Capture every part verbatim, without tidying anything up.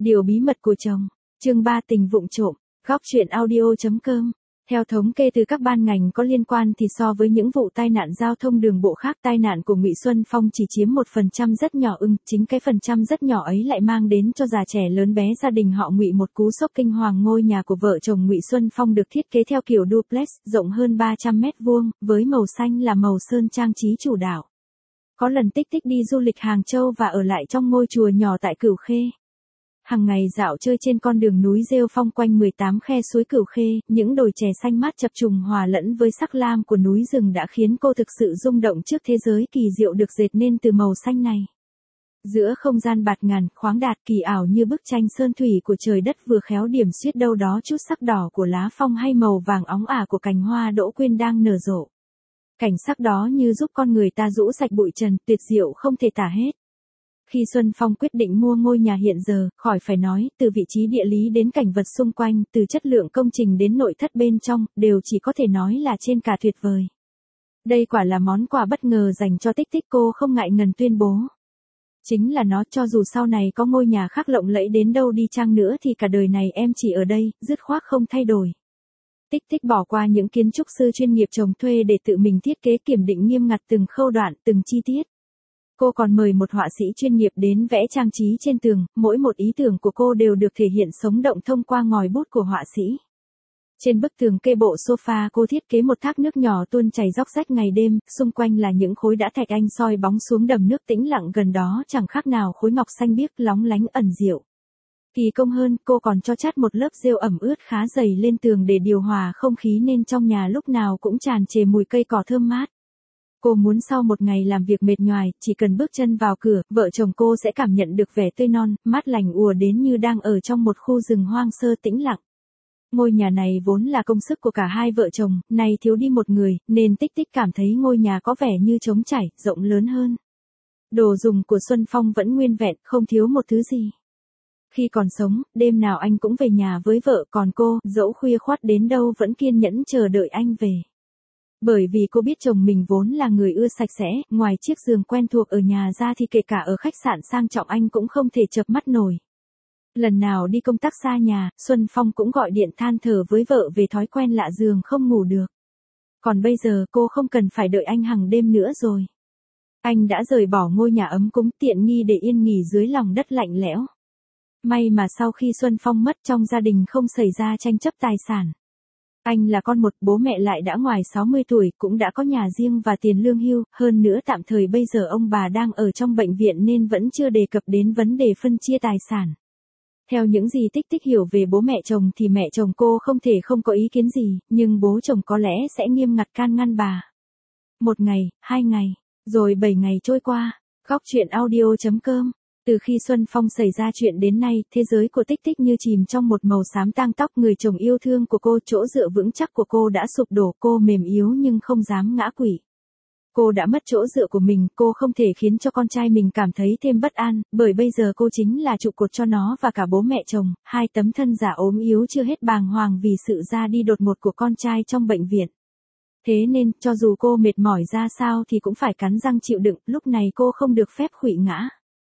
Điều bí mật của chồng. Chương ba tình vụng trộm. Góc truyện audio.com. Theo thống kê từ các ban ngành có liên quan thì so với những vụ tai nạn giao thông đường bộ khác, tai nạn của Ngụy Xuân Phong chỉ chiếm một phần trăm rất nhỏ ưng, chính cái phần trăm rất nhỏ ấy lại mang đến cho già trẻ lớn bé gia đình họ Ngụy một cú sốc kinh hoàng. Ngôi nhà của vợ chồng Ngụy Xuân Phong được thiết kế theo kiểu duplex, rộng hơn ba trăm mét vuông, với màu xanh là màu sơn trang trí chủ đạo. Có lần Tích Tích đi du lịch Hàng Châu và ở lại trong ngôi chùa nhỏ tại Cửu Khê. Hằng ngày dạo chơi trên con đường núi rêu phong quanh mười tám khe suối Cửu Khê, những đồi chè xanh mát chập trùng hòa lẫn với sắc lam của núi rừng đã khiến cô thực sự rung động trước thế giới kỳ diệu được dệt nên từ màu xanh này. Giữa không gian bạt ngàn, khoáng đạt kỳ ảo như bức tranh sơn thủy của trời đất vừa khéo điểm xuyết đâu đó chút sắc đỏ của lá phong hay màu vàng óng ả của cành hoa đỗ quyên đang nở rộ. Cảnh sắc đó như giúp con người ta rũ sạch bụi trần, tuyệt diệu không thể tả hết. Khi Xuân Phong quyết định mua ngôi nhà hiện giờ, khỏi phải nói, từ vị trí địa lý đến cảnh vật xung quanh, từ chất lượng công trình đến nội thất bên trong, đều chỉ có thể nói là trên cả tuyệt vời. Đây quả là món quà bất ngờ dành cho Tích Tích, cô không ngại ngần tuyên bố. Chính là nó, cho dù sau này có ngôi nhà khác lộng lẫy đến đâu đi chăng nữa thì cả đời này em chỉ ở đây, dứt khoát không thay đổi. Tích Tích bỏ qua những kiến trúc sư chuyên nghiệp chồng thuê để tự mình thiết kế kiểm định nghiêm ngặt từng khâu đoạn, từng chi tiết. Cô còn mời một họa sĩ chuyên nghiệp đến vẽ trang trí trên tường, mỗi một ý tưởng của cô đều được thể hiện sống động thông qua ngòi bút của họa sĩ. Trên bức tường kê bộ sofa cô thiết kế một thác nước nhỏ tuôn chảy róc rách ngày đêm, xung quanh là những khối đá thạch anh soi bóng xuống đầm nước tĩnh lặng gần đó chẳng khác nào khối ngọc xanh biếc lóng lánh ẩn diệu. Kỳ công hơn, cô còn cho chát một lớp rêu ẩm ướt khá dày lên tường để điều hòa không khí nên trong nhà lúc nào cũng tràn trề mùi cây cỏ thơm mát. Cô muốn sau một ngày làm việc mệt nhoài, chỉ cần bước chân vào cửa, vợ chồng cô sẽ cảm nhận được vẻ tươi non, mát lành ùa đến như đang ở trong một khu rừng hoang sơ tĩnh lặng. Ngôi nhà này vốn là công sức của cả hai vợ chồng, nay thiếu đi một người, nên Tích Tích cảm thấy ngôi nhà có vẻ như trống trải, rộng lớn hơn. Đồ dùng của Xuân Phong vẫn nguyên vẹn, không thiếu một thứ gì. Khi còn sống, đêm nào anh cũng về nhà với vợ, còn cô, dẫu khuya khoắt đến đâu vẫn kiên nhẫn chờ đợi anh về. Bởi vì cô biết chồng mình vốn là người ưa sạch sẽ, ngoài chiếc giường quen thuộc ở nhà ra thì kể cả ở khách sạn sang trọng anh cũng không thể chợp mắt nổi. Lần nào đi công tác xa nhà, Xuân Phong cũng gọi điện than thở với vợ về thói quen lạ giường không ngủ được. Còn bây giờ cô không cần phải đợi anh hàng đêm nữa rồi. Anh đã rời bỏ ngôi nhà ấm cúng tiện nghi để yên nghỉ dưới lòng đất lạnh lẽo. May mà sau khi Xuân Phong mất trong gia đình không xảy ra tranh chấp tài sản. Anh là con một, bố mẹ lại đã ngoài sáu mươi tuổi, cũng đã có nhà riêng và tiền lương hưu, hơn nữa tạm thời bây giờ ông bà đang ở trong bệnh viện nên vẫn chưa đề cập đến vấn đề phân chia tài sản. Theo những gì Tích Tích hiểu về bố mẹ chồng thì mẹ chồng cô không thể không có ý kiến gì, nhưng bố chồng có lẽ sẽ nghiêm ngặt can ngăn bà. Một ngày, hai ngày, rồi bảy ngày trôi qua. Góc truyện audio.com. Từ khi Xuân Phong xảy ra chuyện đến nay, thế giới của Tích Tích như chìm trong một màu xám tang tóc. Người chồng yêu thương của cô, chỗ dựa vững chắc của cô đã sụp đổ, cô mềm yếu nhưng không dám ngã quỵ. Cô đã mất chỗ dựa của mình, cô không thể khiến cho con trai mình cảm thấy thêm bất an, bởi bây giờ cô chính là trụ cột cho nó và cả bố mẹ chồng, hai tấm thân giả ốm yếu chưa hết bàng hoàng vì sự ra đi đột ngột của con trai trong bệnh viện. Thế nên, cho dù cô mệt mỏi ra sao thì cũng phải cắn răng chịu đựng, lúc này cô không được phép khuỵu ngã.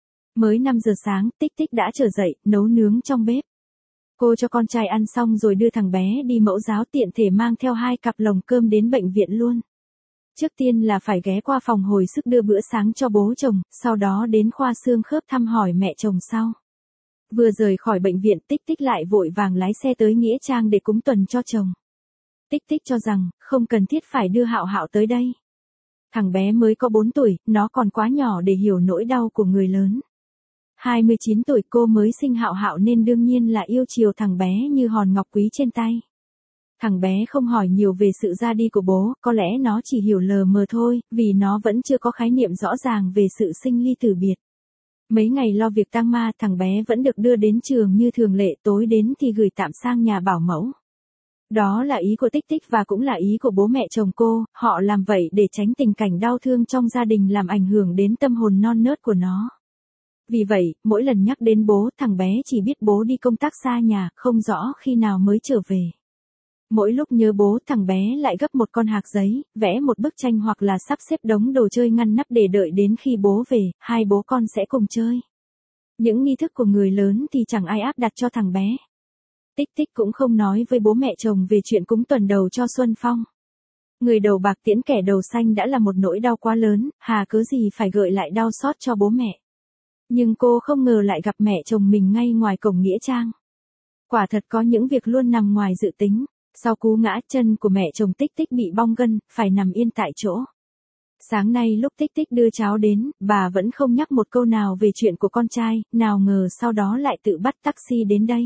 Mới năm giờ sáng, Tích Tích đã trở dậy, nấu nướng trong bếp. Cô cho con trai ăn xong rồi đưa thằng bé đi mẫu giáo, tiện thể mang theo hai cặp lồng cơm đến bệnh viện luôn. Trước tiên là phải ghé qua phòng hồi sức đưa bữa sáng cho bố chồng, sau đó đến khoa xương khớp thăm hỏi mẹ chồng sau. Vừa rời khỏi bệnh viện, Tích Tích lại vội vàng lái xe tới Nghĩa Trang để cúng tuần cho chồng. Tích Tích cho rằng, không cần thiết phải đưa Hạo Hạo tới đây. Thằng bé mới có bốn tuổi, nó còn quá nhỏ để hiểu nỗi đau của người lớn. hai mươi chín tuổi cô mới sinh Hạo Hạo nên đương nhiên là yêu chiều thằng bé như hòn ngọc quý trên tay. Thằng bé không hỏi nhiều về sự ra đi của bố, có lẽ nó chỉ hiểu lờ mờ thôi, vì nó vẫn chưa có khái niệm rõ ràng về sự sinh ly tử biệt. Mấy ngày lo việc tang ma, thằng bé vẫn được đưa đến trường như thường lệ, tối đến thì gửi tạm sang nhà bảo mẫu. Đó là ý của Tích Tích và cũng là ý của bố mẹ chồng cô, họ làm vậy để tránh tình cảnh đau thương trong gia đình làm ảnh hưởng đến tâm hồn non nớt của nó. Vì vậy, mỗi lần nhắc đến bố, thằng bé chỉ biết bố đi công tác xa nhà, không rõ khi nào mới trở về. Mỗi lúc nhớ bố, thằng bé lại gấp một con hạc giấy, vẽ một bức tranh hoặc là sắp xếp đống đồ chơi ngăn nắp để đợi đến khi bố về, hai bố con sẽ cùng chơi. Những nghi thức của người lớn thì chẳng ai áp đặt cho thằng bé. Tích Tích cũng không nói với bố mẹ chồng về chuyện cúng tuần đầu cho Xuân Phong. Người đầu bạc tiễn kẻ đầu xanh đã là một nỗi đau quá lớn, hà cớ gì phải gợi lại đau xót cho bố mẹ. Nhưng cô không ngờ lại gặp mẹ chồng mình ngay ngoài cổng nghĩa trang. Quả thật có những việc luôn nằm ngoài dự tính. Sau cú ngã, chân của mẹ chồng Tích Tích bị bong gân, phải nằm yên tại chỗ. Sáng nay lúc Tích Tích đưa cháu đến, bà vẫn không nhắc một câu nào về chuyện của con trai, nào ngờ sau đó lại tự bắt taxi đến đây.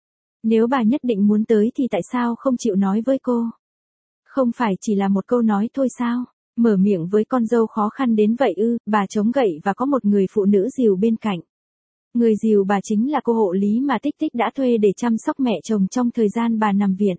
Nếu bà nhất định muốn tới thì tại sao không chịu nói với cô? Không phải chỉ là một câu nói thôi sao? Mở miệng với con dâu khó khăn đến vậy ư? Bà chống gậy và có một người phụ nữ dìu bên cạnh. Người dìu bà chính là cô hộ lý mà Tích Tích đã thuê để chăm sóc mẹ chồng trong thời gian bà nằm viện.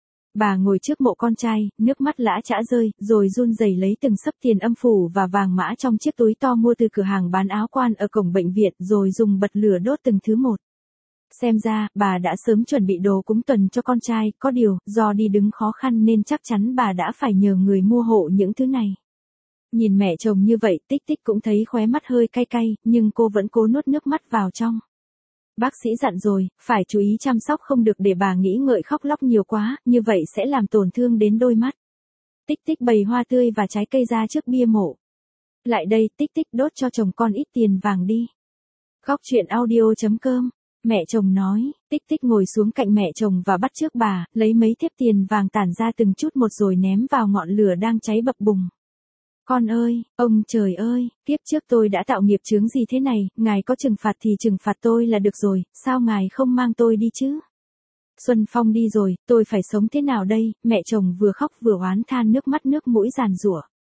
Bà ngồi trước mộ con trai, nước mắt lã chã rơi, rồi run rẩy lấy từng xấp tiền âm phủ và vàng mã trong chiếc túi to mua từ cửa hàng bán áo quan ở cổng bệnh viện, rồi dùng bật lửa đốt từng thứ một. Xem ra, bà đã sớm chuẩn bị đồ cúng tuần cho con trai, có điều, do đi đứng khó khăn nên chắc chắn bà đã phải nhờ người mua hộ những thứ này. Nhìn mẹ chồng như vậy, Tích Tích cũng thấy khóe mắt hơi cay cay, nhưng cô vẫn cố nuốt nước mắt vào trong. Bác sĩ dặn rồi, phải chú ý chăm sóc không được để bà nghĩ ngợi khóc lóc nhiều quá, như vậy sẽ làm tổn thương đến đôi mắt. Tích Tích bày hoa tươi và trái cây ra trước bia mộ. Lại đây, Tích Tích đốt cho chồng con ít tiền vàng đi. Góc chuyện audio chấm com. Mẹ chồng nói. Tích Tích ngồi xuống cạnh mẹ chồng và bắt chước bà, lấy mấy thép tiền vàng tản ra từng chút một rồi ném vào ngọn lửa đang cháy bập bùng. Con ơi, ông trời ơi, kiếp trước tôi đã tạo nghiệp chướng gì thế này, ngài có trừng phạt thì trừng phạt tôi là được rồi, sao ngài không mang tôi đi chứ? Xuân Phong đi rồi, tôi phải sống thế nào đây? Mẹ chồng vừa khóc vừa oán than, nước mắt nước mũi giàn giụa.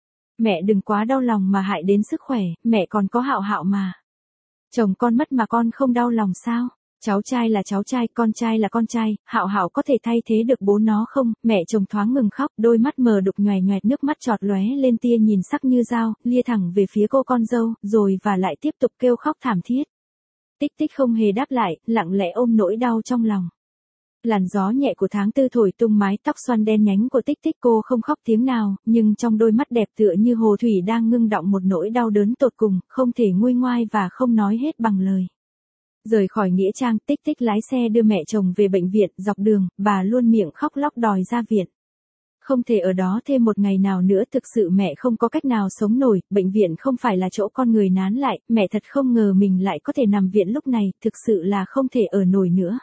Mẹ đừng quá đau lòng mà hại đến sức khỏe, mẹ còn có Hạo Hạo mà. Chồng con mất mà con không đau lòng sao? Cháu trai là cháu trai, con trai là con trai, Hạo Hạo có thể thay thế được bố nó không? Mẹ chồng thoáng ngừng khóc, đôi mắt mờ đục nhoè nhoẹt, nước mắt chọt lóe lên tia nhìn sắc như dao, lia thẳng về phía cô con dâu, rồi và lại tiếp tục kêu khóc thảm thiết. Tích Tích không hề đáp lại, lặng lẽ ôm nỗi đau trong lòng. Làn gió nhẹ của tháng tư thổi tung mái tóc xoăn đen nhánh của Tích Tích, cô không khóc tiếng nào, nhưng trong đôi mắt đẹp tựa như hồ thủy đang ngưng đọng một nỗi đau đớn tột cùng, không thể nguôi ngoai và không nói hết bằng lời. Rời khỏi nghĩa trang, Tích Tích lái xe đưa mẹ chồng về bệnh viện, dọc đường, bà luôn miệng khóc lóc đòi ra viện. Không thể ở đó thêm một ngày nào nữa, thực sự mẹ không có cách nào sống nổi, bệnh viện không phải là chỗ con người nán lại, mẹ thật không ngờ mình lại có thể nằm viện lúc này, thực sự là không thể ở nổi nữa.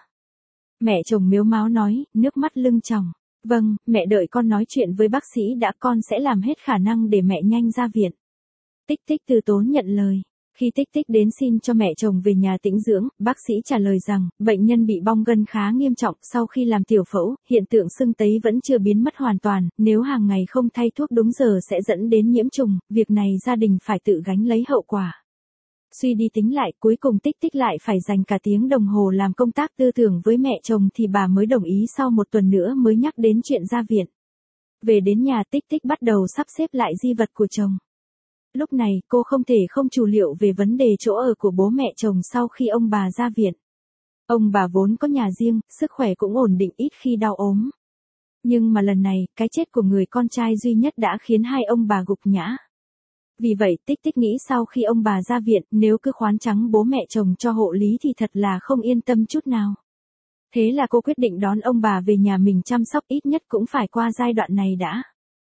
Mẹ chồng mếu máo nói, nước mắt lưng tròng. Vâng, mẹ đợi con nói chuyện với bác sĩ đã, con sẽ làm hết khả năng để mẹ nhanh ra viện. Tích Tích từ tốn nhận lời. Khi Tích Tích đến xin cho mẹ chồng về nhà tĩnh dưỡng, bác sĩ trả lời rằng, bệnh nhân bị bong gân khá nghiêm trọng, sau khi làm tiểu phẫu, hiện tượng sưng tấy vẫn chưa biến mất hoàn toàn, nếu hàng ngày không thay thuốc đúng giờ sẽ dẫn đến nhiễm trùng, việc này gia đình phải tự gánh lấy hậu quả. Suy đi tính lại, cuối cùng Tích Tích lại phải dành cả tiếng đồng hồ làm công tác tư tưởng với mẹ chồng thì bà mới đồng ý, sau một tuần nữa mới nhắc đến chuyện ra viện. Về đến nhà, Tích Tích bắt đầu sắp xếp lại di vật của chồng. Lúc này, cô không thể không chủ liệu về vấn đề chỗ ở của bố mẹ chồng sau khi ông bà ra viện. Ông bà vốn có nhà riêng, sức khỏe cũng ổn định, ít khi đau ốm. Nhưng mà lần này, cái chết của người con trai duy nhất đã khiến hai ông bà gục ngã. Vì vậy, Tích Tích nghĩ sau khi ông bà ra viện, nếu cứ khoán trắng bố mẹ chồng cho hộ lý thì thật là không yên tâm chút nào. Thế là cô quyết định đón ông bà về nhà mình chăm sóc, ít nhất cũng phải qua giai đoạn này đã.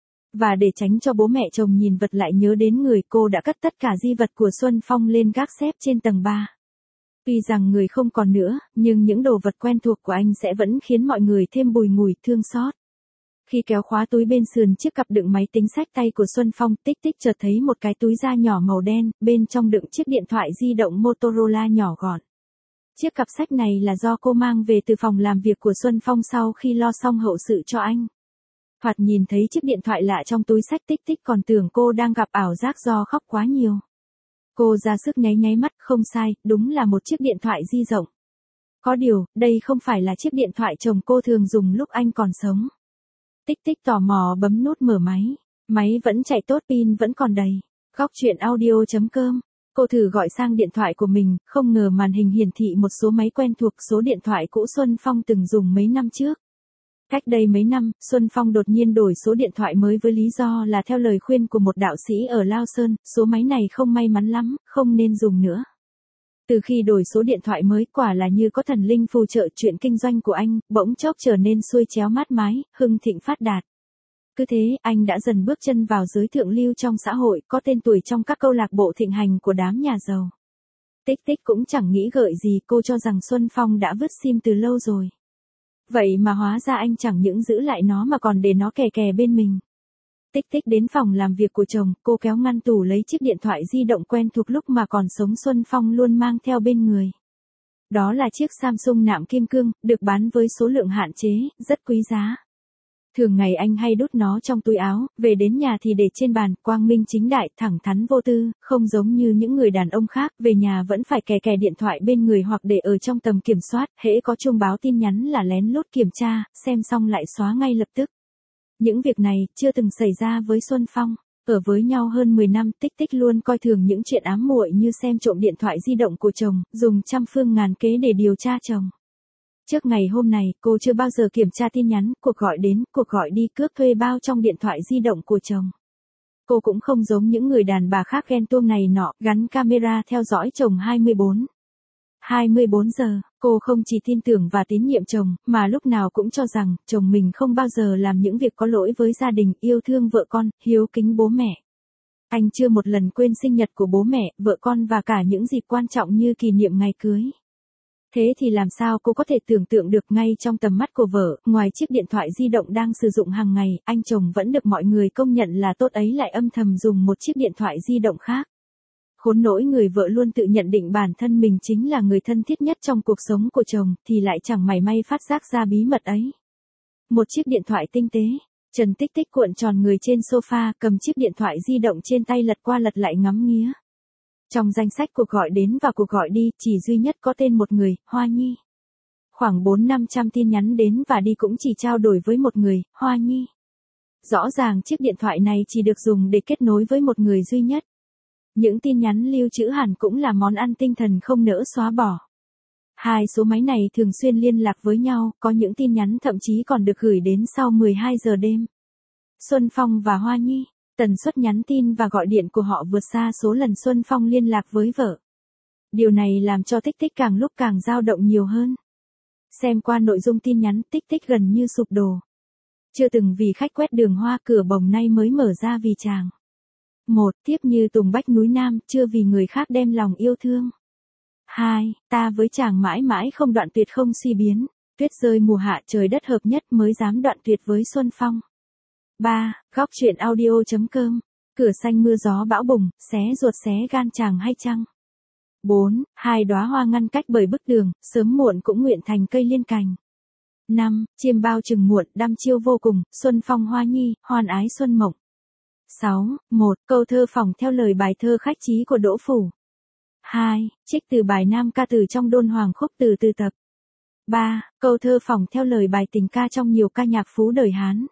Và để tránh cho bố mẹ chồng nhìn vật lại nhớ đến người, cô đã cất tất cả di vật của Xuân Phong lên gác xếp trên tầng ba. Tuy rằng người không còn nữa, nhưng những đồ vật quen thuộc của anh sẽ vẫn khiến mọi người thêm bùi ngùi thương xót. Khi kéo khóa túi bên sườn chiếc cặp đựng máy tính xách tay của Xuân Phong, Tích Tích chợt thấy một cái túi da nhỏ màu đen, bên trong đựng chiếc điện thoại di động Motorola nhỏ gọn. Chiếc cặp sách này là do cô mang về từ phòng làm việc của Xuân Phong sau khi lo xong hậu sự cho anh. Thoạt nhìn thấy chiếc điện thoại lạ trong túi sách, Tích Tích còn tưởng cô đang gặp ảo giác do khóc quá nhiều. Cô ra sức nháy nháy mắt, không sai, đúng là một chiếc điện thoại di động. Có điều, đây không phải là chiếc điện thoại chồng cô thường dùng lúc anh còn sống. Tích Tích tò mò bấm nút mở máy. Máy vẫn chạy tốt, pin vẫn còn đầy. Góc chuyện audio chấm com. Cô thử gọi sang điện thoại của mình, không ngờ màn hình hiển thị một số máy quen thuộc, số điện thoại cũ Xuân Phong từng dùng mấy năm trước. Cách đây mấy năm, Xuân Phong đột nhiên đổi số điện thoại mới với lý do là theo lời khuyên của một đạo sĩ ở Lao Sơn, số máy này không may mắn lắm, không nên dùng nữa. Từ khi đổi số điện thoại mới quả là như có thần linh phù trợ, chuyện kinh doanh của anh, bỗng chốc trở nên xuôi chéo mát mái, hưng thịnh phát đạt. Cứ thế, anh đã dần bước chân vào giới thượng lưu trong xã hội, có tên tuổi trong các câu lạc bộ thịnh hành của đám nhà giàu. Tích Tích cũng chẳng nghĩ gợi gì, cô cho rằng Xuân Phong đã vứt sim từ lâu rồi. Vậy mà hóa ra anh chẳng những giữ lại nó mà còn để nó kè kè bên mình. Tích Tích đến phòng làm việc của chồng, cô kéo ngăn tủ lấy chiếc điện thoại di động quen thuộc lúc mà còn sống Xuân Phong luôn mang theo bên người. Đó là chiếc Samsung nạm kim cương, được bán với số lượng hạn chế, rất quý giá. Thường ngày anh hay đút nó trong túi áo, về đến nhà thì để trên bàn, quang minh chính đại, thẳng thắn vô tư, không giống như những người đàn ông khác, về nhà vẫn phải kè kè điện thoại bên người hoặc để ở trong tầm kiểm soát, hễ có chuông báo tin nhắn là lén lút kiểm tra, xem xong lại xóa ngay lập tức. Những việc này chưa từng xảy ra với Xuân Phong. Ở với nhau hơn mười năm, Tích Tích luôn coi thường những chuyện ám muội như xem trộm điện thoại di động của chồng, dùng trăm phương ngàn kế để điều tra chồng. Trước ngày hôm này, cô chưa bao giờ kiểm tra tin nhắn, cuộc gọi đến, cuộc gọi đi, cước thuê bao trong điện thoại di động của chồng. Cô cũng không giống những người đàn bà khác ghen tuông này nọ, gắn camera theo dõi chồng hai mươi bốn. hai mươi bốn giờ, cô không chỉ tin tưởng và tín nhiệm chồng, mà lúc nào cũng cho rằng, chồng mình không bao giờ làm những việc có lỗi với gia đình, yêu thương vợ con, hiếu kính bố mẹ. Anh chưa một lần quên sinh nhật của bố mẹ, vợ con và cả những dịp quan trọng như kỷ niệm ngày cưới. Thế thì làm sao cô có thể tưởng tượng được ngay trong tầm mắt của vợ, ngoài chiếc điện thoại di động đang sử dụng hàng ngày, anh chồng vẫn được mọi người công nhận là tốt ấy lại âm thầm dùng một chiếc điện thoại di động khác. Khốn nỗi người vợ luôn tự nhận định bản thân mình chính là người thân thiết nhất trong cuộc sống của chồng, thì lại chẳng mảy may phát giác ra bí mật ấy. Một chiếc điện thoại tinh tế, Trần Tích Tích cuộn tròn người trên sofa, cầm chiếc điện thoại di động trên tay lật qua lật lại ngắm nghía. Trong danh sách cuộc gọi đến và cuộc gọi đi, chỉ duy nhất có tên một người, Hoa Nhi. Khoảng bốn năm trăm tin nhắn đến và đi cũng chỉ trao đổi với một người, Hoa Nhi. Rõ ràng chiếc điện thoại này chỉ được dùng để kết nối với một người duy nhất. Những tin nhắn lưu trữ hẳn cũng là món ăn tinh thần không nỡ xóa bỏ. Hai số máy này thường xuyên liên lạc với nhau, có những tin nhắn thậm chí còn được gửi đến sau mười hai giờ đêm. Xuân Phong và Hoa Nhi, tần suất nhắn tin và gọi điện của họ vượt xa số lần Xuân Phong liên lạc với vợ. Điều này làm cho Tích Tích càng lúc càng dao động nhiều hơn. Xem qua nội dung tin nhắn, Tích Tích gần như sụp đổ. Chưa từng vì khách quét đường hoa, cửa bồng nay mới mở ra vì chàng. Một, tiếp như tùng bách núi Nam, chưa vì người khác đem lòng yêu thương. Hai, ta với chàng mãi mãi không đoạn tuyệt không suy biến, tuyết rơi mùa hạ trời đất hợp nhất mới dám đoạn tuyệt với Xuân Phong. Ba, góc truyện audio chấm com, cửa xanh mưa gió bão bùng, xé ruột xé gan chàng hay chăng? Bốn, hai đóa hoa ngăn cách bởi bức tường, sớm muộn cũng nguyện thành cây liên cành. Năm, chiêm bao chừng muộn, đăm chiêu vô cùng, Xuân Phong Hoa Nhi, hoan ái xuân mộng. Sáu, một, câu thơ phỏng theo lời bài thơ khách chí của Đỗ Phủ. Hai, trích từ bài Nam ca từ trong Đôn Hoàng khúc từ từ tập. Ba, câu thơ phỏng theo lời bài tình ca trong nhiều ca nhạc phú đời Hán.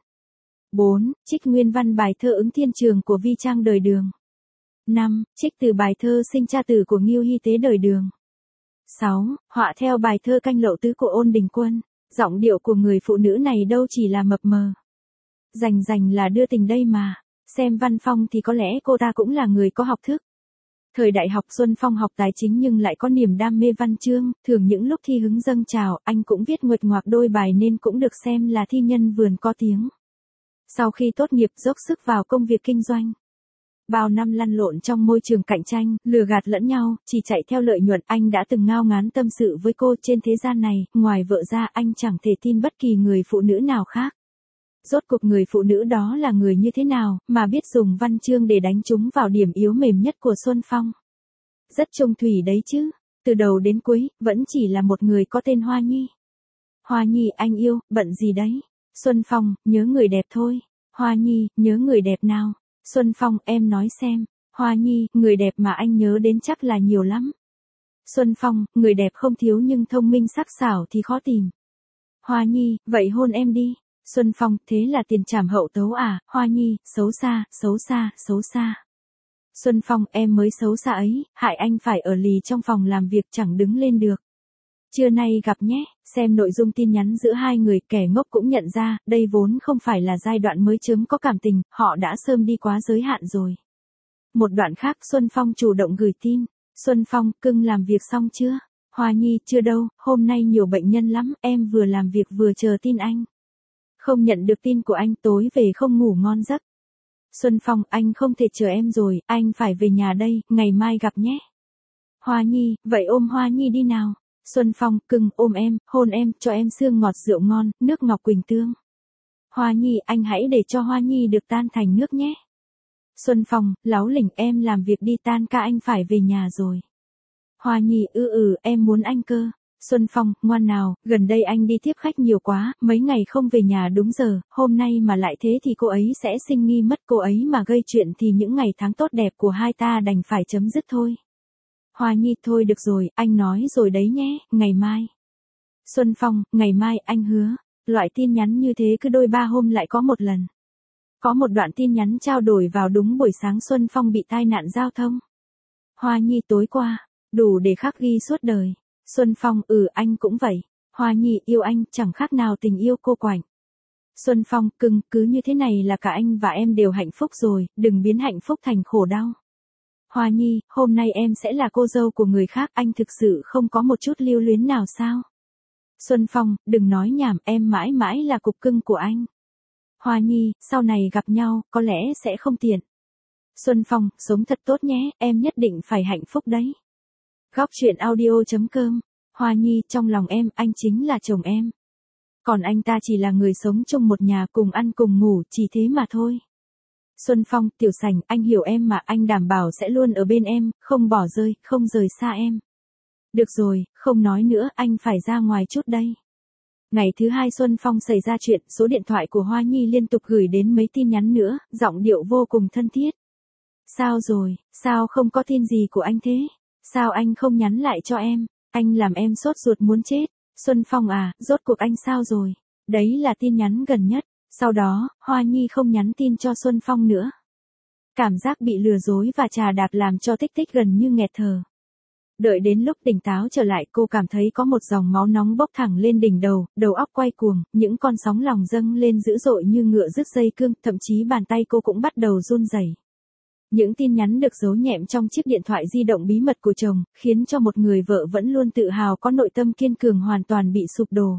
Bốn, trích nguyên văn bài thơ Ứng Thiên Trường của Vi Trang đời Đường. Năm, trích từ bài thơ Sinh Cha Tử của Ngưu Hy Tế đời Đường. Sáu, họa theo bài thơ Canh Lậu Tứ của Ôn Đình Quân. Giọng điệu của người phụ nữ này đâu chỉ là mập mờ. Rành rành là đưa tình đây mà. Xem văn phong thì có lẽ cô ta cũng là người có học thức. Thời đại học Xuân Phong học tài chính nhưng lại có niềm đam mê văn chương, thường những lúc thi hứng dâng trào, anh cũng viết nguệch ngoạc đôi bài nên cũng được xem là thi nhân vườn có tiếng. Sau khi tốt nghiệp dốc sức vào công việc kinh doanh. Bao năm lăn lộn trong môi trường cạnh tranh, lừa gạt lẫn nhau, chỉ chạy theo lợi nhuận, anh đã từng ngao ngán tâm sự với cô, trên thế gian này, ngoài vợ ra anh chẳng thể tin bất kỳ người phụ nữ nào khác. Rốt cuộc người phụ nữ đó là người như thế nào, mà biết dùng văn chương để đánh trúng vào điểm yếu mềm nhất của Xuân Phong. Rất trung thủy đấy chứ, từ đầu đến cuối, vẫn chỉ là một người có tên Hoa Nhi. Hoa Nhi anh yêu, bận gì đấy? Xuân Phong, nhớ người đẹp thôi. Hoa Nhi, nhớ người đẹp nào? Xuân Phong, em nói xem. Hoa Nhi, người đẹp mà anh nhớ đến chắc là nhiều lắm. Xuân Phong, người đẹp không thiếu nhưng thông minh sắc sảo thì khó tìm. Hoa Nhi, vậy hôn em đi. Xuân Phong, thế là tiền trảm hậu tấu à? Hoa Nhi, xấu xa, xấu xa, xấu xa. Xuân Phong, em mới xấu xa ấy, hại anh phải ở lì trong phòng làm việc chẳng đứng lên được. Trưa nay gặp nhé. Xem nội dung tin nhắn giữa hai người, kẻ ngốc cũng nhận ra, đây vốn không phải là giai đoạn mới chớm có cảm tình, họ đã sớm đi quá giới hạn rồi. Một đoạn khác, Xuân Phong chủ động gửi tin. Xuân Phong, cưng làm việc xong chưa? Hoa Nhi, chưa đâu, hôm nay nhiều bệnh nhân lắm, em vừa làm việc vừa chờ tin anh. Không nhận được tin của anh, tối về không ngủ ngon giấc. Xuân Phong, anh không thể chờ em rồi, anh phải về nhà đây, ngày mai gặp nhé. Hoa Nhi, vậy ôm Hoa Nhi đi nào. Xuân Phong, cưng, ôm em, hôn em, cho em sương ngọt rượu ngon, nước ngọc quỳnh tương. Hoa Nhi, anh hãy để cho Hoa Nhi được tan thành nước nhé. Xuân Phong, láu lỉnh, em làm việc đi, tan ca anh phải về nhà rồi. Hoa Nhi, ư ừ, em muốn anh cơ. Xuân Phong, ngoan nào, gần đây anh đi tiếp khách nhiều quá, mấy ngày không về nhà đúng giờ, hôm nay mà lại thế thì cô ấy sẽ sinh nghi mất, cô ấy mà gây chuyện thì những ngày tháng tốt đẹp của hai ta đành phải chấm dứt thôi. Hoa Nhi, thôi được rồi, anh nói rồi đấy nhé, ngày mai. Xuân Phong, ngày mai, anh hứa. Loại tin nhắn như thế cứ đôi ba hôm lại có một lần. Có một đoạn tin nhắn trao đổi vào đúng buổi sáng Xuân Phong bị tai nạn giao thông. Hoa Nhi, tối qua, đủ để khắc ghi suốt đời. Xuân Phong, ừ anh cũng vậy. Hoa Nhi, yêu anh, chẳng khác nào tình yêu cô quạnh. Xuân Phong, cưng, cứ như thế này là cả anh và em đều hạnh phúc rồi, đừng biến hạnh phúc thành khổ đau. Hoa Nhi, hôm nay em sẽ là cô dâu của người khác, anh thực sự không có một chút lưu luyến nào sao? Xuân Phong, đừng nói nhảm, em mãi mãi là cục cưng của anh. Hoa Nhi, sau này gặp nhau, có lẽ sẽ không tiện. Xuân Phong, sống thật tốt nhé, em nhất định phải hạnh phúc đấy. Góc truyện audio chấm com. Hoa Nhi, trong lòng em, anh chính là chồng em. Còn anh ta chỉ là người sống chung một nhà, cùng ăn cùng ngủ, chỉ thế mà thôi. Xuân Phong, Tiểu Sảnh, anh hiểu em mà, anh đảm bảo sẽ luôn ở bên em, không bỏ rơi, không rời xa em. Được rồi, không nói nữa, anh phải ra ngoài chút đây. Ngày thứ hai Xuân Phong xảy ra chuyện, số điện thoại của Hoa Nhi liên tục gửi đến mấy tin nhắn nữa, giọng điệu vô cùng thân thiết. Sao rồi, sao không có tin gì của anh thế? Sao anh không nhắn lại cho em? Anh làm em sốt ruột muốn chết. Xuân Phong à, rốt cuộc anh sao rồi? Đấy là tin nhắn gần nhất. Sau đó, Hoa Nhi không nhắn tin cho Xuân Phong nữa. Cảm giác bị lừa dối và trà đạp làm cho Tích Tích gần như nghẹt thở. Đợi đến lúc tỉnh táo trở lại cô cảm thấy có một dòng máu nóng bốc thẳng lên đỉnh đầu, đầu óc quay cuồng, những con sóng lòng dâng lên dữ dội như ngựa rứt dây cương, thậm chí bàn tay cô cũng bắt đầu run rẩy. Những tin nhắn được giấu nhẹm trong chiếc điện thoại di động bí mật của chồng, khiến cho một người vợ vẫn luôn tự hào có nội tâm kiên cường hoàn toàn bị sụp đổ.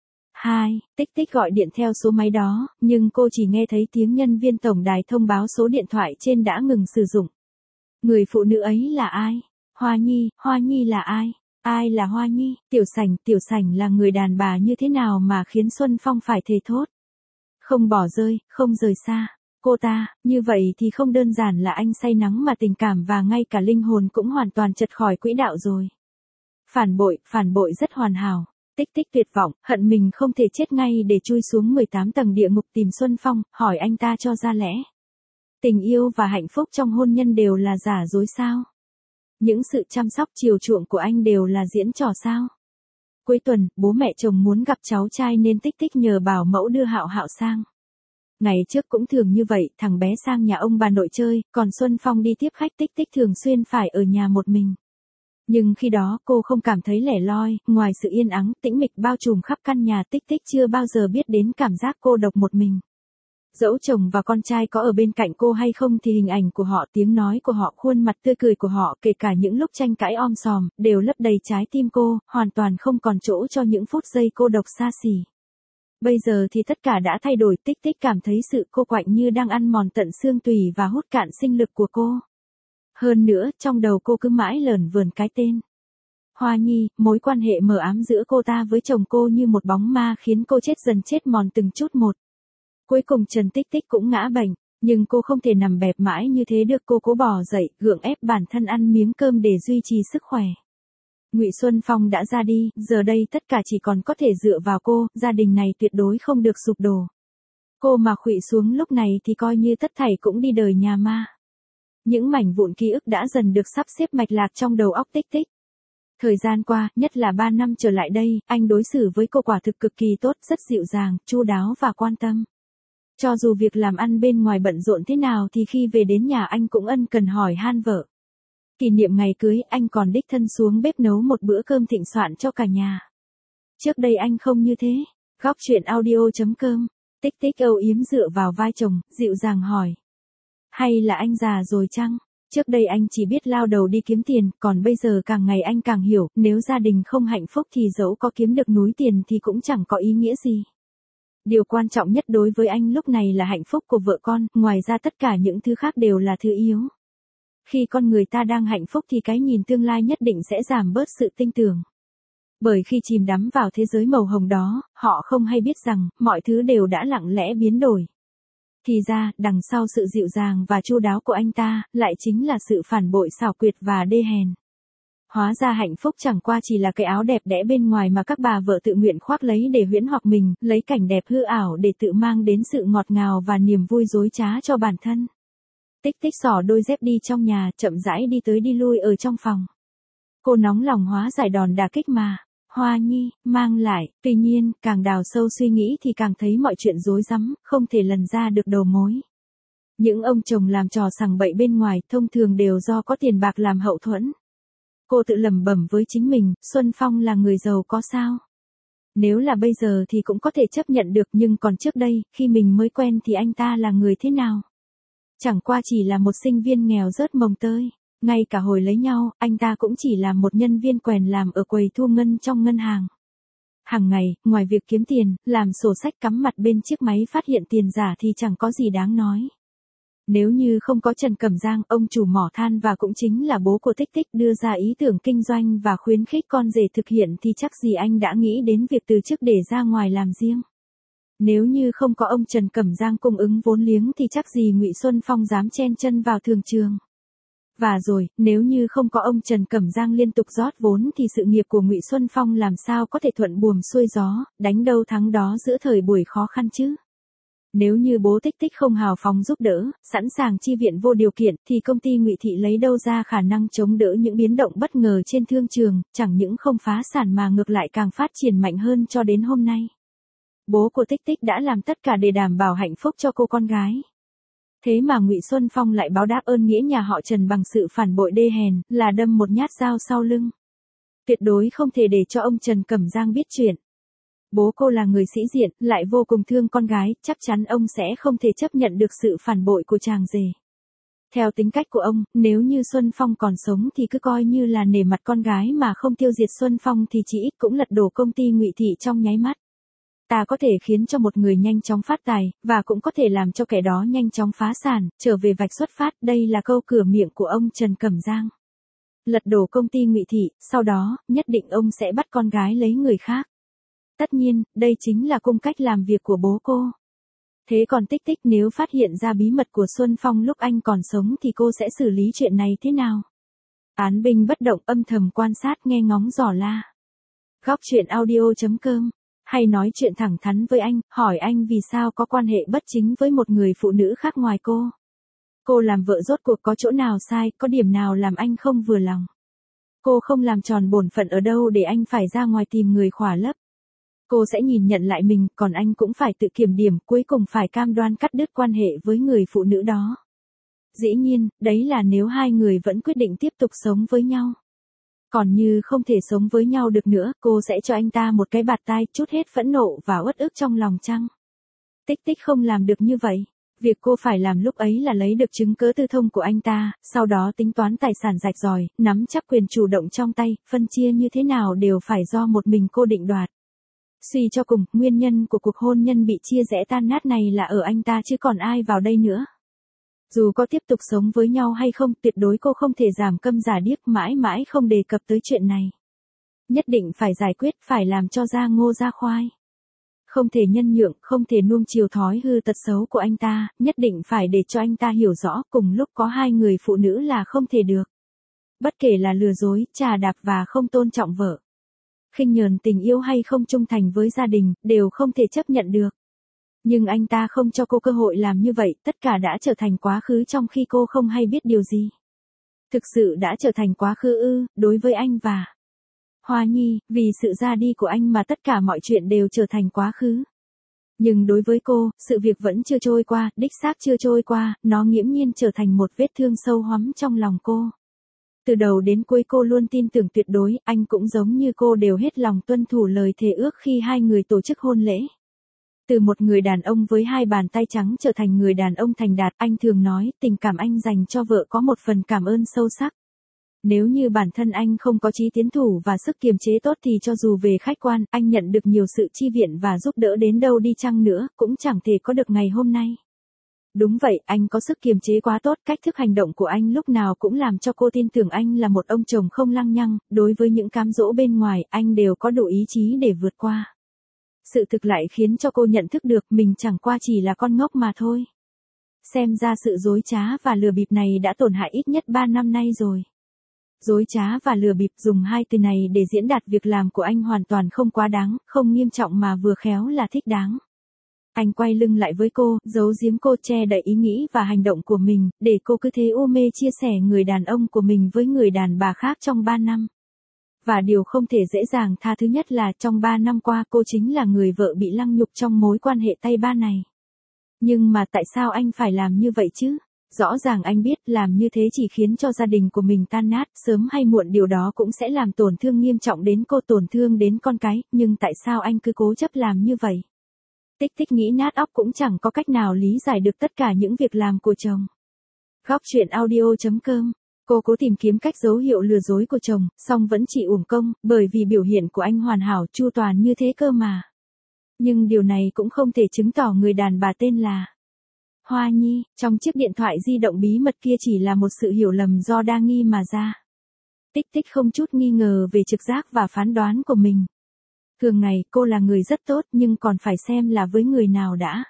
Hai, Tích Tích gọi điện theo số máy đó, nhưng cô chỉ nghe thấy tiếng nhân viên tổng đài thông báo số điện thoại trên đã ngừng sử dụng. Người phụ nữ ấy là ai? Hoa Nhi, Hoa Nhi là ai? Ai là Hoa Nhi? Tiểu Sảnh, Tiểu Sảnh là người đàn bà như thế nào mà khiến Xuân Phong phải thề thốt? Không bỏ rơi, không rời xa. Cô ta, như vậy thì không đơn giản là anh say nắng mà tình cảm và ngay cả linh hồn cũng hoàn toàn chật khỏi quỹ đạo rồi. Phản bội, phản bội rất hoàn hảo. Tích Tích tuyệt vọng, hận mình không thể chết ngay để chui xuống mười tám tầng địa ngục tìm Xuân Phong, hỏi anh ta cho ra lẽ. Tình yêu và hạnh phúc trong hôn nhân đều là giả dối sao? Những sự chăm sóc chiều chuộng của anh đều là diễn trò sao? Cuối tuần, bố mẹ chồng muốn gặp cháu trai nên Tích Tích nhờ bảo mẫu đưa Hạo Hạo sang. Ngày trước cũng thường như vậy, thằng bé sang nhà ông bà nội chơi, còn Xuân Phong đi tiếp khách, Tích Tích thường xuyên phải ở nhà một mình. Nhưng khi đó cô không cảm thấy lẻ loi, ngoài sự yên ắng, tĩnh mịch bao trùm khắp căn nhà, Tích Tích chưa bao giờ biết đến cảm giác cô độc một mình. Dẫu chồng và con trai có ở bên cạnh cô hay không thì hình ảnh của họ, tiếng nói của họ, khuôn mặt tươi cười của họ, kể cả những lúc tranh cãi om sòm, đều lấp đầy trái tim cô, hoàn toàn không còn chỗ cho những phút giây cô độc xa xỉ. Bây giờ thì tất cả đã thay đổi, Tích Tích cảm thấy sự cô quạnh như đang ăn mòn tận xương tủy và hút cạn sinh lực của cô. Hơn nữa, trong đầu cô cứ mãi lởn vởn cái tên Hoa Nhi, mối quan hệ mờ ám giữa cô ta với chồng cô như một bóng ma khiến cô chết dần chết mòn từng chút một. Cuối cùng Trần Tích Tích cũng ngã bệnh, nhưng cô không thể nằm bẹp mãi như thế được, cô cố bò dậy, gượng ép bản thân ăn miếng cơm để duy trì sức khỏe. Ngụy Xuân Phong đã ra đi, giờ đây tất cả chỉ còn có thể dựa vào cô, gia đình này tuyệt đối không được sụp đổ. Cô mà khuỵu xuống lúc này thì coi như tất thảy cũng đi đời nhà ma. Những mảnh vụn ký ức đã dần được sắp xếp mạch lạc trong đầu óc Tích Tích. Thời gian qua, nhất là ba năm trở lại đây, anh đối xử với cô quả thực cực kỳ tốt, rất dịu dàng, chu đáo và quan tâm. Cho dù việc làm ăn bên ngoài bận rộn thế nào thì khi về đến nhà anh cũng ân cần hỏi han vợ. Kỷ niệm ngày cưới, anh còn đích thân xuống bếp nấu một bữa cơm thịnh soạn cho cả nhà. Trước đây anh không như thế. Góc truyện audio chấm com. Tích Tích âu yếm dựa vào vai chồng, dịu dàng hỏi. Hay là anh già rồi chăng? Trước đây anh chỉ biết lao đầu đi kiếm tiền, còn bây giờ càng ngày anh càng hiểu, nếu gia đình không hạnh phúc thì dẫu có kiếm được núi tiền thì cũng chẳng có ý nghĩa gì. Điều quan trọng nhất đối với anh lúc này là hạnh phúc của vợ con, ngoài ra tất cả những thứ khác đều là thứ yếu. Khi con người ta đang hạnh phúc thì cái nhìn tương lai nhất định sẽ giảm bớt sự tinh tưởng. Bởi khi chìm đắm vào thế giới màu hồng đó, họ không hay biết rằng, mọi thứ đều đã lặng lẽ biến đổi. Thì ra, đằng sau sự dịu dàng và chu đáo của anh ta, lại chính là sự phản bội xảo quyệt và đê hèn. Hóa ra hạnh phúc chẳng qua chỉ là cái áo đẹp đẽ bên ngoài mà các bà vợ tự nguyện khoác lấy để huyễn hoặc mình, lấy cảnh đẹp hư ảo để tự mang đến sự ngọt ngào và niềm vui dối trá cho bản thân. Tích Tích xỏ đôi dép đi trong nhà, chậm rãi đi tới đi lui ở trong phòng. Cô nóng lòng hóa giải đòn đả kích mà Hoa Nhi mang lại, tuy nhiên, càng đào sâu suy nghĩ thì càng thấy mọi chuyện rối rắm, không thể lần ra được đầu mối. Những ông chồng làm trò sằng bậy bên ngoài thông thường đều do có tiền bạc làm hậu thuẫn. Cô tự lẩm bẩm với chính mình, Xuân Phong là người giàu có sao? Nếu là bây giờ thì cũng có thể chấp nhận được, nhưng còn trước đây, khi mình mới quen thì anh ta là người thế nào? Chẳng qua chỉ là một sinh viên nghèo rớt mồng tơi. Ngay cả hồi lấy nhau, anh ta cũng chỉ là một nhân viên quèn làm ở quầy thu ngân trong ngân hàng. Hàng ngày, ngoài việc kiếm tiền, làm sổ sách cắm mặt bên chiếc máy phát hiện tiền giả thì chẳng có gì đáng nói. Nếu như không có Trần Cẩm Giang, ông chủ mỏ than và cũng chính là bố của Tích Tích đưa ra ý tưởng kinh doanh và khuyến khích con rể thực hiện thì chắc gì anh đã nghĩ đến việc từ chức để ra ngoài làm riêng. Nếu như không có ông Trần Cẩm Giang cung ứng vốn liếng thì chắc gì Ngụy Xuân Phong dám chen chân vào thương trường. Và rồi, nếu như không có ông Trần Cẩm Giang liên tục rót vốn thì sự nghiệp của Ngụy Xuân Phong làm sao có thể thuận buồm xuôi gió, đánh đâu thắng đó giữa thời buổi khó khăn chứ. Nếu như bố Tích Tích không hào phóng giúp đỡ, sẵn sàng chi viện vô điều kiện thì công ty Ngụy Thị lấy đâu ra khả năng chống đỡ những biến động bất ngờ trên thương trường, chẳng những không phá sản mà ngược lại càng phát triển mạnh hơn cho đến hôm nay. Bố của Tích Tích đã làm tất cả để đảm bảo hạnh phúc cho cô con gái. Thế mà Ngụy Xuân Phong lại báo đáp ơn nghĩa nhà họ Trần bằng sự phản bội đê hèn, là đâm một nhát dao sau lưng. Tuyệt đối không thể để cho ông Trần Cẩm Giang biết chuyện. Bố cô là người sĩ diện, lại vô cùng thương con gái, chắc chắn ông sẽ không thể chấp nhận được sự phản bội của chàng rể. Theo tính cách của ông, nếu như Xuân Phong còn sống thì cứ coi như là nể mặt con gái mà không tiêu diệt Xuân Phong thì chỉ ít cũng lật đổ công ty Ngụy Thị trong nháy mắt. Ta có thể khiến cho một người nhanh chóng phát tài, và cũng có thể làm cho kẻ đó nhanh chóng phá sản, trở về vạch xuất phát, đây là câu cửa miệng của ông Trần Cẩm Giang. Lật đổ công ty Ngụy Thị, sau đó, nhất định ông sẽ bắt con gái lấy người khác. Tất nhiên, đây chính là cung cách làm việc của bố cô. Thế còn Tích Tích nếu phát hiện ra bí mật của Xuân Phong lúc anh còn sống thì cô sẽ xử lý chuyện này thế nào? Án binh bất động, âm thầm quan sát nghe ngóng dò la. Góc truyện audio chấm com hay nói chuyện thẳng thắn với anh, hỏi anh vì sao có quan hệ bất chính với một người phụ nữ khác ngoài cô. Cô làm vợ rốt cuộc có chỗ nào sai, có điểm nào làm anh không vừa lòng. Cô không làm tròn bổn phận ở đâu để anh phải ra ngoài tìm người khỏa lấp. Cô sẽ nhìn nhận lại mình, còn anh cũng phải tự kiểm điểm, cuối cùng phải cam đoan cắt đứt quan hệ với người phụ nữ đó. Dĩ nhiên, đấy là nếu hai người vẫn quyết định tiếp tục sống với nhau. Còn như không thể sống với nhau được nữa, cô sẽ cho anh ta một cái bạt tai, trút hết phẫn nộ và uất ức trong lòng chăng? Tích Tích không làm được như vậy. Việc cô phải làm lúc ấy là lấy được chứng cớ tư thông của anh ta, sau đó tính toán tài sản rạch ròi, nắm chắc quyền chủ động trong tay, phân chia như thế nào đều phải do một mình cô định đoạt. Suy cho cùng, nguyên nhân của cuộc hôn nhân bị chia rẽ tan nát này là ở anh ta chứ còn ai vào đây nữa. Dù có tiếp tục sống với nhau hay không, tuyệt đối cô không thể giảm câm giả điếc, mãi mãi không đề cập tới chuyện này. Nhất định phải giải quyết, phải làm cho ra ngô ra khoai. Không thể nhân nhượng, không thể nuông chiều thói hư tật xấu của anh ta, nhất định phải để cho anh ta hiểu rõ, cùng lúc có hai người phụ nữ là không thể được. Bất kể là lừa dối, trà đạp và không tôn trọng vợ, khinh nhờn tình yêu hay không trung thành với gia đình, đều không thể chấp nhận được. Nhưng anh ta không cho cô cơ hội làm như vậy, tất cả đã trở thành quá khứ trong khi cô không hay biết điều gì. Thực sự đã trở thành quá khứ ư, đối với anh và Hoa Nhi, vì sự ra đi của anh mà tất cả mọi chuyện đều trở thành quá khứ. Nhưng đối với cô, sự việc vẫn chưa trôi qua, đích xác chưa trôi qua, nó nghiễm nhiên trở thành một vết thương sâu hoắm trong lòng cô. Từ đầu đến cuối cô luôn tin tưởng tuyệt đối, anh cũng giống như cô đều hết lòng tuân thủ lời thề ước khi hai người tổ chức hôn lễ. Từ một người đàn ông với hai bàn tay trắng trở thành người đàn ông thành đạt, anh thường nói tình cảm anh dành cho vợ có một phần cảm ơn sâu sắc. Nếu như bản thân anh không có chí tiến thủ và sức kiềm chế tốt thì cho dù về khách quan, anh nhận được nhiều sự chi viện và giúp đỡ đến đâu đi chăng nữa, cũng chẳng thể có được ngày hôm nay. Đúng vậy, anh có sức kiềm chế quá tốt, cách thức hành động của anh lúc nào cũng làm cho cô tin tưởng anh là một ông chồng không lăng nhăng, đối với những cám dỗ bên ngoài, anh đều có đủ ý chí để vượt qua. Sự thực lại khiến cho cô nhận thức được mình chẳng qua chỉ là con ngốc mà thôi. Xem ra sự dối trá và lừa bịp này đã tổn hại ít nhất ba năm nay rồi. Dối trá và lừa bịp, dùng hai từ này để diễn đạt việc làm của anh hoàn toàn không quá đáng, không nghiêm trọng mà vừa khéo là thích đáng. Anh quay lưng lại với cô, giấu giếm cô, che đậy ý nghĩ và hành động của mình, để cô cứ thế u mê chia sẻ người đàn ông của mình với người đàn bà khác trong ba năm. Và điều không thể dễ dàng tha thứ nhất là trong ba năm qua cô chính là người vợ bị lăng nhục trong mối quan hệ tay ba này. Nhưng mà tại sao anh phải làm như vậy chứ? Rõ ràng anh biết làm như thế chỉ khiến cho gia đình của mình tan nát, sớm hay muộn điều đó cũng sẽ làm tổn thương nghiêm trọng đến cô, tổn thương đến con cái, nhưng tại sao anh cứ cố chấp làm như vậy? Tích tích nghĩ nát óc cũng chẳng có cách nào lý giải được tất cả những việc làm của chồng. Góc truyện audio chấm com. Cô cố tìm kiếm cách dấu hiệu lừa dối của chồng, song vẫn chỉ uổng công, bởi vì biểu hiện của anh hoàn hảo chu toàn như thế cơ mà. Nhưng điều này cũng không thể chứng tỏ người đàn bà tên là Hoa Nhi, trong chiếc điện thoại di động bí mật kia chỉ là một sự hiểu lầm do đa nghi mà ra. Tích tích không chút nghi ngờ về trực giác và phán đoán của mình. Thường ngày cô là người rất tốt nhưng còn phải xem là với người nào đã.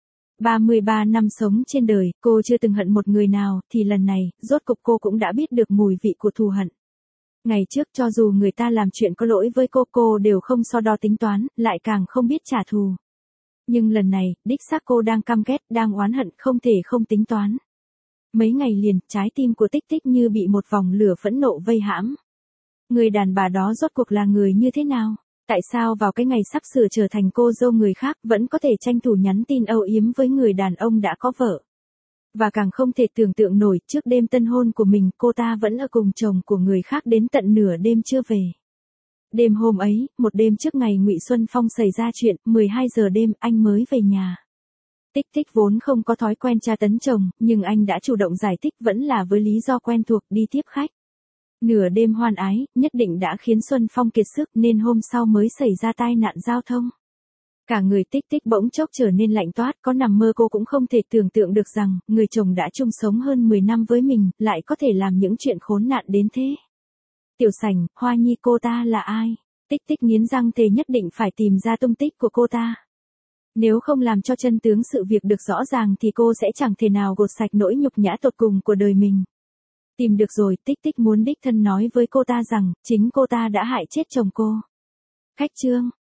ba mươi ba năm sống trên đời, cô chưa từng hận một người nào, thì lần này, rốt cục cô cũng đã biết được mùi vị của thù hận. Ngày trước cho dù người ta làm chuyện có lỗi với cô, cô đều không so đo tính toán, lại càng không biết trả thù. Nhưng lần này, đích xác cô đang căm ghét, đang oán hận, không thể không tính toán. Mấy ngày liền, trái tim của Tích Tích như bị một vòng lửa phẫn nộ vây hãm. Người đàn bà đó rốt cuộc là người như thế nào? Tại sao vào cái ngày sắp sửa trở thành cô dâu người khác vẫn có thể tranh thủ nhắn tin âu yếm với người đàn ông đã có vợ? Và càng không thể tưởng tượng nổi, trước đêm tân hôn của mình, cô ta vẫn ở cùng chồng của người khác đến tận nửa đêm chưa về. Đêm hôm ấy, một đêm trước ngày Ngụy Xuân Phong xảy ra chuyện, mười hai giờ đêm anh mới về nhà. Tích Tích vốn không có thói quen tra tấn chồng, nhưng anh đã chủ động giải thích vẫn là với lý do quen thuộc đi tiếp khách. Nửa đêm hoan ái, nhất định đã khiến Xuân Phong kiệt sức nên hôm sau mới xảy ra tai nạn giao thông. Cả người Tích Tích bỗng chốc trở nên lạnh toát, có nằm mơ cô cũng không thể tưởng tượng được rằng, người chồng đã chung sống hơn mười năm với mình, lại có thể làm những chuyện khốn nạn đến thế. Tiểu Sảnh, Hoa Nhi cô ta là ai? Tích Tích nghiến răng thề nhất định phải tìm ra tung tích của cô ta. Nếu không làm cho chân tướng sự việc được rõ ràng thì cô sẽ chẳng thể nào gột sạch nỗi nhục nhã tột cùng của đời mình. Tìm được rồi, Tích Tích muốn đích thân nói với cô ta rằng, chính cô ta đã hại chết chồng cô. Khách trương,